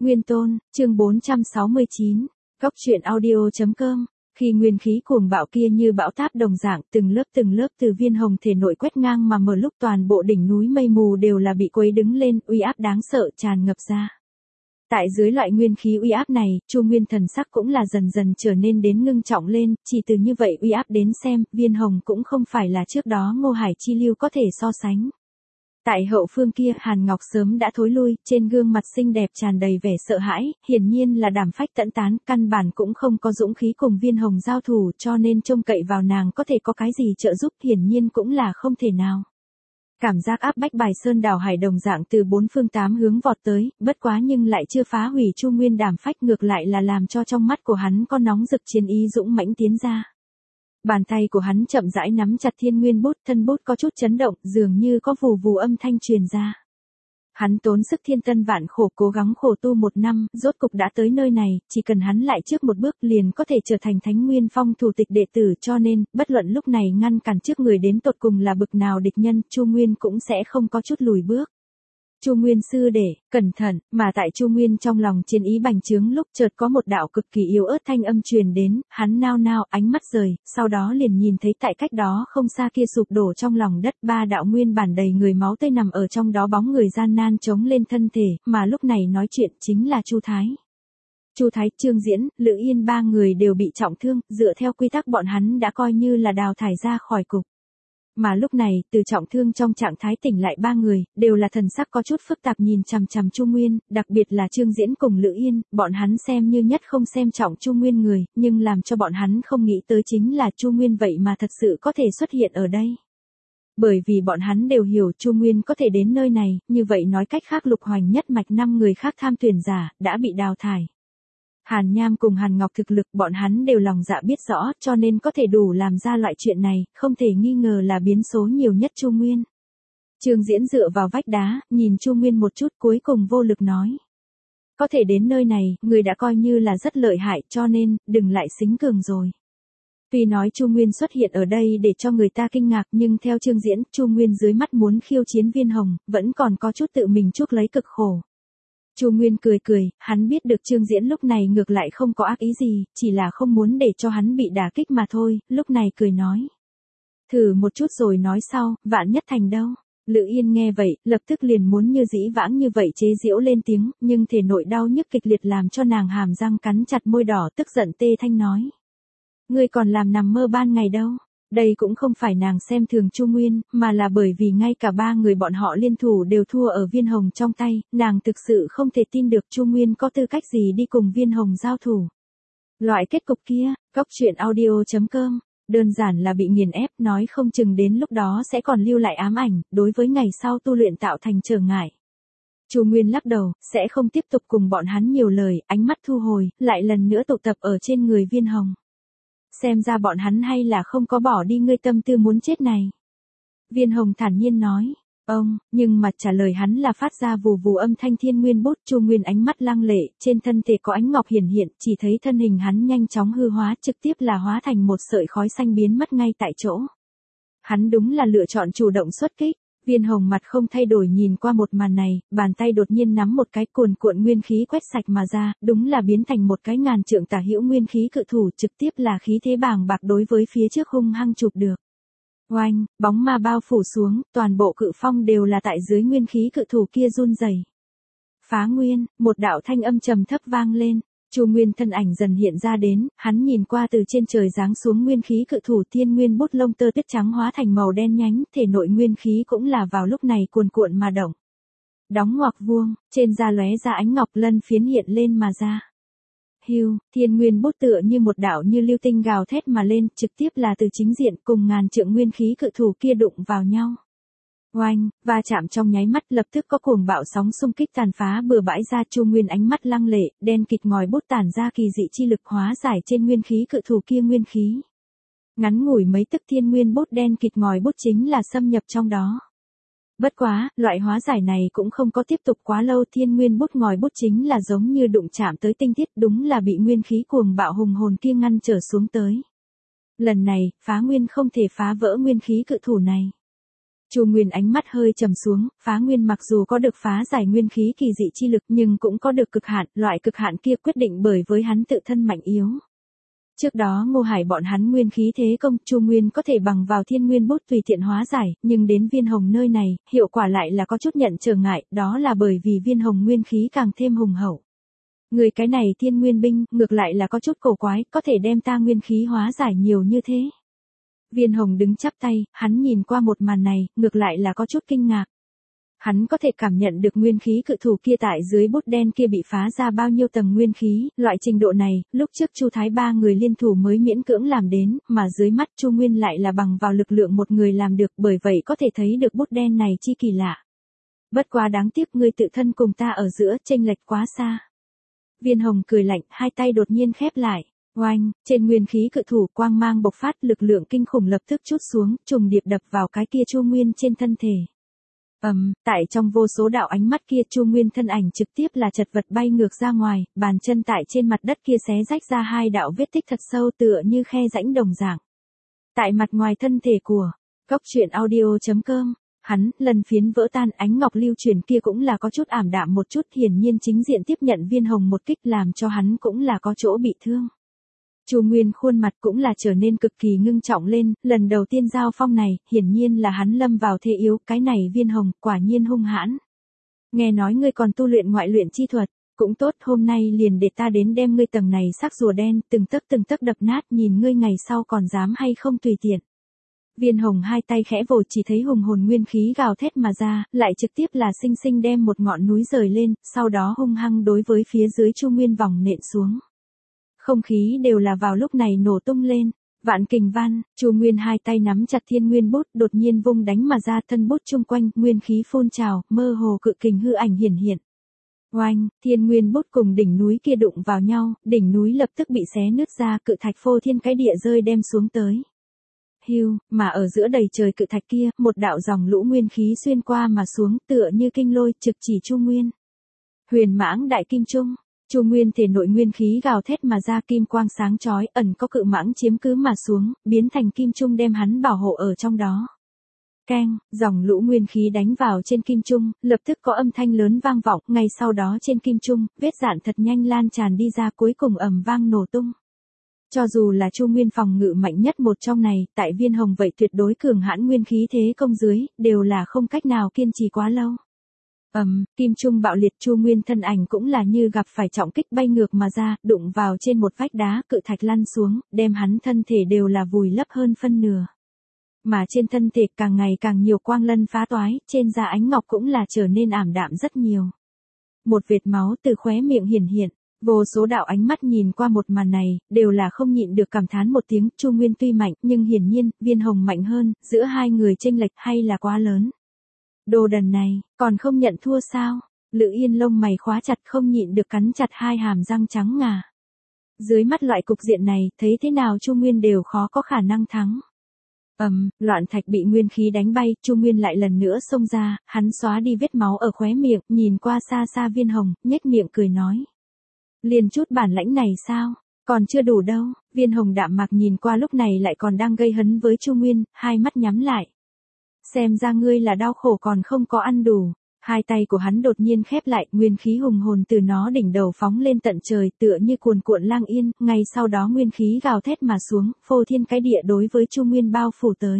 Nguyên Tôn, chương 469, Góc truyện audio.com. Khi nguyên khí cuồng bạo kia như bão táp đồng dạng từng lớp từ Viên Hồng thể nội quét ngang mà mở lúc toàn bộ đỉnh núi mây mù đều là bị quấy đứng lên, uy áp đáng sợ tràn ngập ra. Tại dưới loại nguyên khí uy áp này, Chu Nguyên thần sắc cũng là dần dần trở nên đến ngưng trọng lên, chỉ từ như vậy uy áp đến xem, Viên Hồng cũng không phải là trước đó Ngô Hải Chi Lưu có thể so sánh. Tại hậu phương kia, Hàn Ngọc sớm đã thối lui, trên gương mặt xinh đẹp tràn đầy vẻ sợ hãi, hiển nhiên là đảm phách tẫn tán, căn bản cũng không có dũng khí cùng Viên Hồng giao thủ, cho nên trông cậy vào nàng có thể có cái gì trợ giúp, hiển nhiên cũng là không thể nào. Cảm giác áp bách bài sơn đảo hải đồng dạng từ bốn phương tám hướng vọt tới, bất quá nhưng lại chưa phá hủy Chu Nguyên đảm phách, ngược lại là làm cho trong mắt của hắn có nóng rực chiến ý dũng mãnh tiến ra. Bàn tay của hắn chậm rãi nắm chặt thiên nguyên bút, thân bút có chút chấn động, dường như có vù vù âm thanh truyền ra. Hắn tốn sức thiên tân vạn khổ cố gắng khổ tu 1 năm, rốt cục đã tới nơi này, chỉ cần hắn lại trước một bước liền có thể trở thành Thánh Nguyên Phong thủ tịch đệ tử, cho nên, bất luận lúc này ngăn cản trước người đến tột cùng là bực nào địch nhân, Chu Nguyên cũng sẽ không có chút lùi bước. Chu Nguyên sư đệ, cẩn thận, mà tại Chu Nguyên trong lòng chiến ý bành trướng lúc chợt có một đạo cực kỳ yếu ớt thanh âm truyền đến, hắn nao nao ánh mắt rời, sau đó liền nhìn thấy tại cách đó không xa kia sụp đổ trong lòng đất 3 đạo nguyên bản đầy người máu tươi nằm ở trong đó, bóng người gian nan chống lên thân thể, mà lúc này nói chuyện chính là Chu Thái. Chu Thái, Trương Diễn, Lữ Yên 3 người đều bị trọng thương, dựa theo quy tắc bọn hắn đã coi như là đào thải ra khỏi cục. Mà lúc này, từ trọng thương trong trạng thái tỉnh lại 3 người, đều là thần sắc có chút phức tạp nhìn chằm chằm Chu Nguyên, đặc biệt là Trương Diễn cùng Lữ Yên, bọn hắn xem như nhất không xem trọng Chu Nguyên người, nhưng làm cho bọn hắn không nghĩ tới chính là Chu Nguyên vậy mà thật sự có thể xuất hiện ở đây. Bởi vì bọn hắn đều hiểu Chu Nguyên có thể đến nơi này, như vậy nói cách khác Lục Hoành nhất mạch 5 người khác tham tuyển giả, đã bị đào thải. Hàn Nham cùng Hàn Ngọc thực lực bọn hắn đều lòng dạ biết rõ, cho nên có thể đủ làm ra loại chuyện này, không thể nghi ngờ là biến số nhiều nhất Chu Nguyên. Trương Diễn dựa vào vách đá, nhìn Chu Nguyên một chút cuối cùng vô lực nói. Có thể đến nơi này, người đã coi như là rất lợi hại, cho nên, đừng lại xính cường rồi. Tuy nói Chu Nguyên xuất hiện ở đây để cho người ta kinh ngạc, nhưng theo Trương Diễn, Chu Nguyên dưới mắt muốn khiêu chiến Viên Hồng, vẫn còn có chút tự mình chuốc lấy cực khổ. Chu Nguyên cười cười, hắn biết được Trương Diễn lúc này ngược lại không có ác ý gì, chỉ là không muốn để cho hắn bị đả kích mà thôi, lúc này cười nói. Thử một chút rồi nói sau, vạn nhất thành đâu. Lữ Yên nghe vậy, lập tức liền muốn như dĩ vãng như vậy chế giễu lên tiếng, nhưng thể nội đau nhức kịch liệt làm cho nàng hàm răng cắn chặt môi đỏ, tức giận tê thanh nói. Ngươi còn làm nằm mơ ban ngày đâu. Đây cũng không phải nàng xem thường Chu Nguyên, mà là bởi vì ngay cả 3 người bọn họ liên thủ đều thua ở Viên Hồng trong tay, nàng thực sự không thể tin được Chu Nguyên có tư cách gì đi cùng Viên Hồng giao thủ. Loại kết cục kia, Góc truyện audio.com, đơn giản là bị nghiền ép, nói không chừng đến lúc đó sẽ còn lưu lại ám ảnh, đối với ngày sau tu luyện tạo thành trở ngại. Chu Nguyên lắc đầu, sẽ không tiếp tục cùng bọn hắn nhiều lời, ánh mắt thu hồi, lại lần nữa tụ tập ở trên người Viên Hồng. Xem ra bọn hắn hay là không có bỏ đi ngươi tâm tư muốn chết này. Viên Hồng thản nhiên nói, nhưng mà trả lời hắn là phát ra vù vù âm thanh thiên nguyên bút. Chu Nguyên ánh mắt lăng lệ, trên thân thể có ánh ngọc hiển hiện, chỉ thấy thân hình hắn nhanh chóng hư hóa, trực tiếp là hóa thành một sợi khói xanh biến mất ngay tại chỗ. Hắn đúng là lựa chọn chủ động xuất kích. Viên Hồng mặt không thay đổi nhìn qua một màn này, bàn tay đột nhiên nắm một cái cuồn cuộn nguyên khí quét sạch mà ra, đúng là biến thành một cái ngàn trượng tả hữu nguyên khí cự thủ, trực tiếp là khí thế bàng bạc đối với phía trước hung hăng chụp được. Oanh, bóng ma bao phủ xuống, toàn bộ cự phong đều là tại dưới nguyên khí cự thủ kia run rẩy. Phá nguyên, một đạo thanh âm trầm thấp vang lên. Chu Nguyên thân ảnh dần hiện ra đến, hắn nhìn qua từ trên trời giáng xuống nguyên khí cự thủ, thiên nguyên bút lông tơ tuyết trắng hóa thành màu đen nhánh, thể nội nguyên khí cũng là vào lúc này cuồn cuộn mà động. Đóng ngoặc vuông, trên da lóe ra ánh ngọc lân phiến hiện lên mà ra. Hưu, thiên nguyên bút tựa như một đạo như lưu tinh gào thét mà lên, trực tiếp là từ chính diện cùng ngàn trượng nguyên khí cự thủ kia đụng vào nhau. Oanh, va chạm trong nháy mắt lập tức có cuồng bạo sóng xung kích tàn phá bừa bãi ra. Chu Nguyên ánh mắt lăng lệ, đen kịt ngòi bút tản ra kỳ dị chi lực hóa giải trên nguyên khí cự thủ kia nguyên khí. Ngắn ngủi mấy tức thiên nguyên bút đen kịt ngòi bút chính là xâm nhập trong đó. Bất quá, loại hóa giải này cũng không có tiếp tục quá lâu, thiên nguyên bút ngòi bút chính là giống như đụng chạm tới tinh thiết, đúng là bị nguyên khí cuồng bạo hùng hồn kia ngăn trở xuống tới. Lần này, phá nguyên không thể phá vỡ nguyên khí cự thủ này. Chu Nguyên ánh mắt hơi trầm xuống, phá nguyên mặc dù có được phá giải nguyên khí kỳ dị chi lực nhưng cũng có được cực hạn, loại cực hạn kia quyết định bởi với hắn tự thân mạnh yếu. Trước đó Ngô Hải bọn hắn nguyên khí thế công, Chu Nguyên có thể bằng vào thiên nguyên bút tùy tiện hóa giải, nhưng đến viên hồng nơi này, hiệu quả lại là có chút nhận trở ngại, đó là bởi vì viên hồng nguyên khí càng thêm hùng hậu. Người cái này thiên nguyên binh, ngược lại là có chút cổ quái, có thể đem ta nguyên khí hóa giải nhiều như thế. Viên hồng đứng chắp tay, hắn nhìn qua một màn này, ngược lại là có chút kinh ngạc. Hắn có thể cảm nhận được nguyên khí cự thủ kia tại dưới bút đen kia bị phá ra bao nhiêu tầng nguyên khí, loại trình độ này, lúc trước Chu Thái ba người liên thủ mới miễn cưỡng làm đến, mà dưới mắt Chu Nguyên lại là bằng vào lực lượng một người làm được, bởi vậy có thể thấy được bút đen này chi kỳ lạ. Bất quá đáng tiếc ngươi tự thân cùng ta ở giữa chênh lệch quá xa. Viên hồng cười lạnh, hai tay đột nhiên khép lại. Oanh, trên nguyên khí cự thủ quang mang bộc phát, lực lượng kinh khủng lập tức trút xuống, trùng điệp đập vào cái kia Chu Nguyên trên thân thể. Tại trong vô số đạo ánh mắt kia Chu Nguyên thân ảnh trực tiếp là chật vật bay ngược ra ngoài, bàn chân tại trên mặt đất kia xé rách ra hai đạo vết tích thật sâu tựa như khe rãnh đồng dạng. Tại mặt ngoài thân thể của Cốc Truyện Audio.com, hắn, lần phiến vỡ tan, ánh ngọc lưu truyền kia cũng là có chút ảm đạm một chút, hiển nhiên chính diện tiếp nhận viên hồng một kích làm cho hắn cũng là có chỗ bị thương. Chu Nguyên khuôn mặt cũng là trở nên cực kỳ ngưng trọng lên, lần đầu tiên giao phong này, hiển nhiên là hắn lâm vào thế yếu, cái này viên hồng, quả nhiên hung hãn. Nghe nói ngươi còn tu luyện ngoại luyện chi thuật, cũng tốt, hôm nay liền để ta đến đem ngươi tầng này sắc rùa đen, từng tấc đập nát, nhìn ngươi ngày sau còn dám hay không tùy tiện. Viên hồng hai tay khẽ vồ, chỉ thấy hùng hồn nguyên khí gào thét mà ra, lại trực tiếp là sinh sinh đem một ngọn núi rời lên, sau đó hung hăng đối với phía dưới Chu Nguyên vòng nện xuống. Không khí đều là vào lúc này nổ tung lên. Vạn kình văn, Chu Nguyên hai tay nắm chặt thiên nguyên bút, đột nhiên vung đánh mà ra, thân bút chung quanh, nguyên khí phun trào, mơ hồ cự kình hư ảnh hiển hiện. Oanh, thiên nguyên bút cùng đỉnh núi kia đụng vào nhau, đỉnh núi lập tức bị xé nứt ra, cự thạch phô thiên cái địa rơi đem xuống tới. Hưu, mà ở giữa đầy trời cự thạch kia, một đạo dòng lũ nguyên khí xuyên qua mà xuống, tựa như kinh lôi, trực chỉ Chu Nguyên. Huyền mãng đại kim trung. Chu Nguyên thể nội nguyên khí gào thét mà ra, kim quang sáng chói, ẩn có cự mãng chiếm cứ mà xuống, biến thành kim trung đem hắn bảo hộ ở trong đó. Keng, dòng lũ nguyên khí đánh vào trên kim trung, lập tức có âm thanh lớn vang vọng, ngay sau đó trên kim trung, vết dạn thật nhanh lan tràn đi ra, cuối cùng ầm vang nổ tung. Cho dù là Chu Nguyên phòng ngự mạnh nhất một trong này, tại viên hồng vậy tuyệt đối cường hãn nguyên khí thế công dưới, đều là không cách nào kiên trì quá lâu. Kim trung bạo liệt, Chu Nguyên thân ảnh cũng là như gặp phải trọng kích bay ngược mà ra, đụng vào trên một vách đá, cự thạch lăn xuống, đem hắn thân thể đều là vùi lấp hơn phân nửa. Mà trên thân thể càng ngày càng nhiều quang lân phá toái, trên da ánh ngọc cũng là trở nên ảm đạm rất nhiều. Một vệt máu từ khóe miệng hiển hiện, vô số đạo ánh mắt nhìn qua một màn này, đều là không nhịn được cảm thán một tiếng, Chu Nguyên tuy mạnh, nhưng hiển nhiên, viên hồng mạnh hơn, giữa hai người chênh lệch hay là quá lớn. Đồ đần này, còn không nhận thua sao? Lữ Yên lông mày khóa chặt, không nhịn được cắn chặt hai hàm răng trắng ngà. Dưới mắt loại cục diện này, thấy thế nào Chu Nguyên đều khó có khả năng thắng. Loạn thạch bị nguyên khí đánh bay, Chu Nguyên lại lần nữa xông ra, hắn xóa đi vết máu ở khóe miệng, nhìn qua xa xa viên hồng, nhếch miệng cười nói. Liền chút bản lãnh này sao? Còn chưa đủ đâu. Viên hồng đạm mạc nhìn qua lúc này lại còn đang gây hấn với Chu Nguyên, hai mắt nhắm lại. Xem ra ngươi là đau khổ còn không có ăn đủ. Hai tay của hắn đột nhiên khép lại, nguyên khí hùng hồn từ nó đỉnh đầu phóng lên tận trời, tựa như cuồn cuộn lang yên, ngay sau đó nguyên khí gào thét mà xuống, phô thiên cái địa đối với Chu Nguyên bao phủ tới.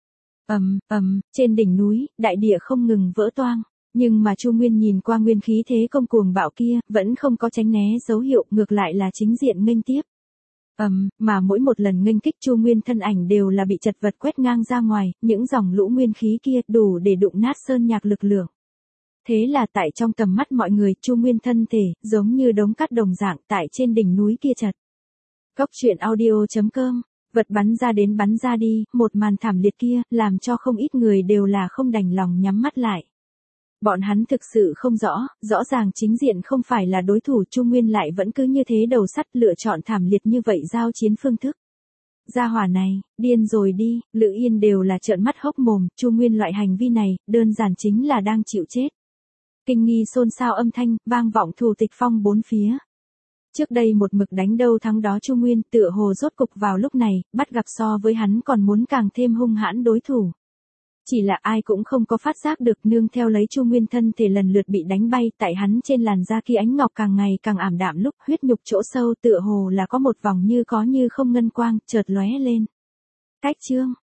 Trên đỉnh núi, đại địa không ngừng vỡ toang, nhưng mà Chu Nguyên nhìn qua nguyên khí thế công cuồng bạo kia, vẫn không có tránh né dấu hiệu, ngược lại là chính diện nghênh tiếp. Mà mỗi một lần nghênh kích Chu Nguyên thân ảnh đều là bị chật vật quét ngang ra ngoài, những dòng lũ nguyên khí kia đủ để đụng nát sơn nhạc lực lượng. Thế là tại trong tầm mắt mọi người, Chu Nguyên thân thể, giống như đống cát đồng dạng tại trên đỉnh núi kia chật. Cốc Truyện Audio.com, vật bắn ra đến bắn ra đi, một màn thảm liệt kia, làm cho không ít người đều là không đành lòng nhắm mắt lại. Bọn hắn thực sự không rõ ràng chính diện không phải là đối thủ, Chu Nguyên lại vẫn cứ như thế đầu sắt lựa chọn thảm liệt như vậy giao chiến phương thức. Gia hỏa này, điên rồi đi, Lữ Yên đều là trợn mắt hốc mồm, Chu Nguyên loại hành vi này, đơn giản chính là đang chịu chết. Kinh nghi xôn xao âm thanh, vang vọng thù tịch phong bốn phía. Trước đây một mực đánh đâu thắng đó Chu Nguyên tựa hồ rốt cục vào lúc này, bắt gặp so với hắn còn muốn càng thêm hung hãn đối thủ. Chỉ là ai cũng không có phát giác được nương theo lấy Chu Nguyên thân thể lần lượt bị đánh bay tại hắn trên làn da kia ánh ngọc càng ngày càng ảm đạm lúc huyết nhục chỗ sâu tựa hồ là có một vòng như có như không ngân quang chợt lóe lên. Cách chương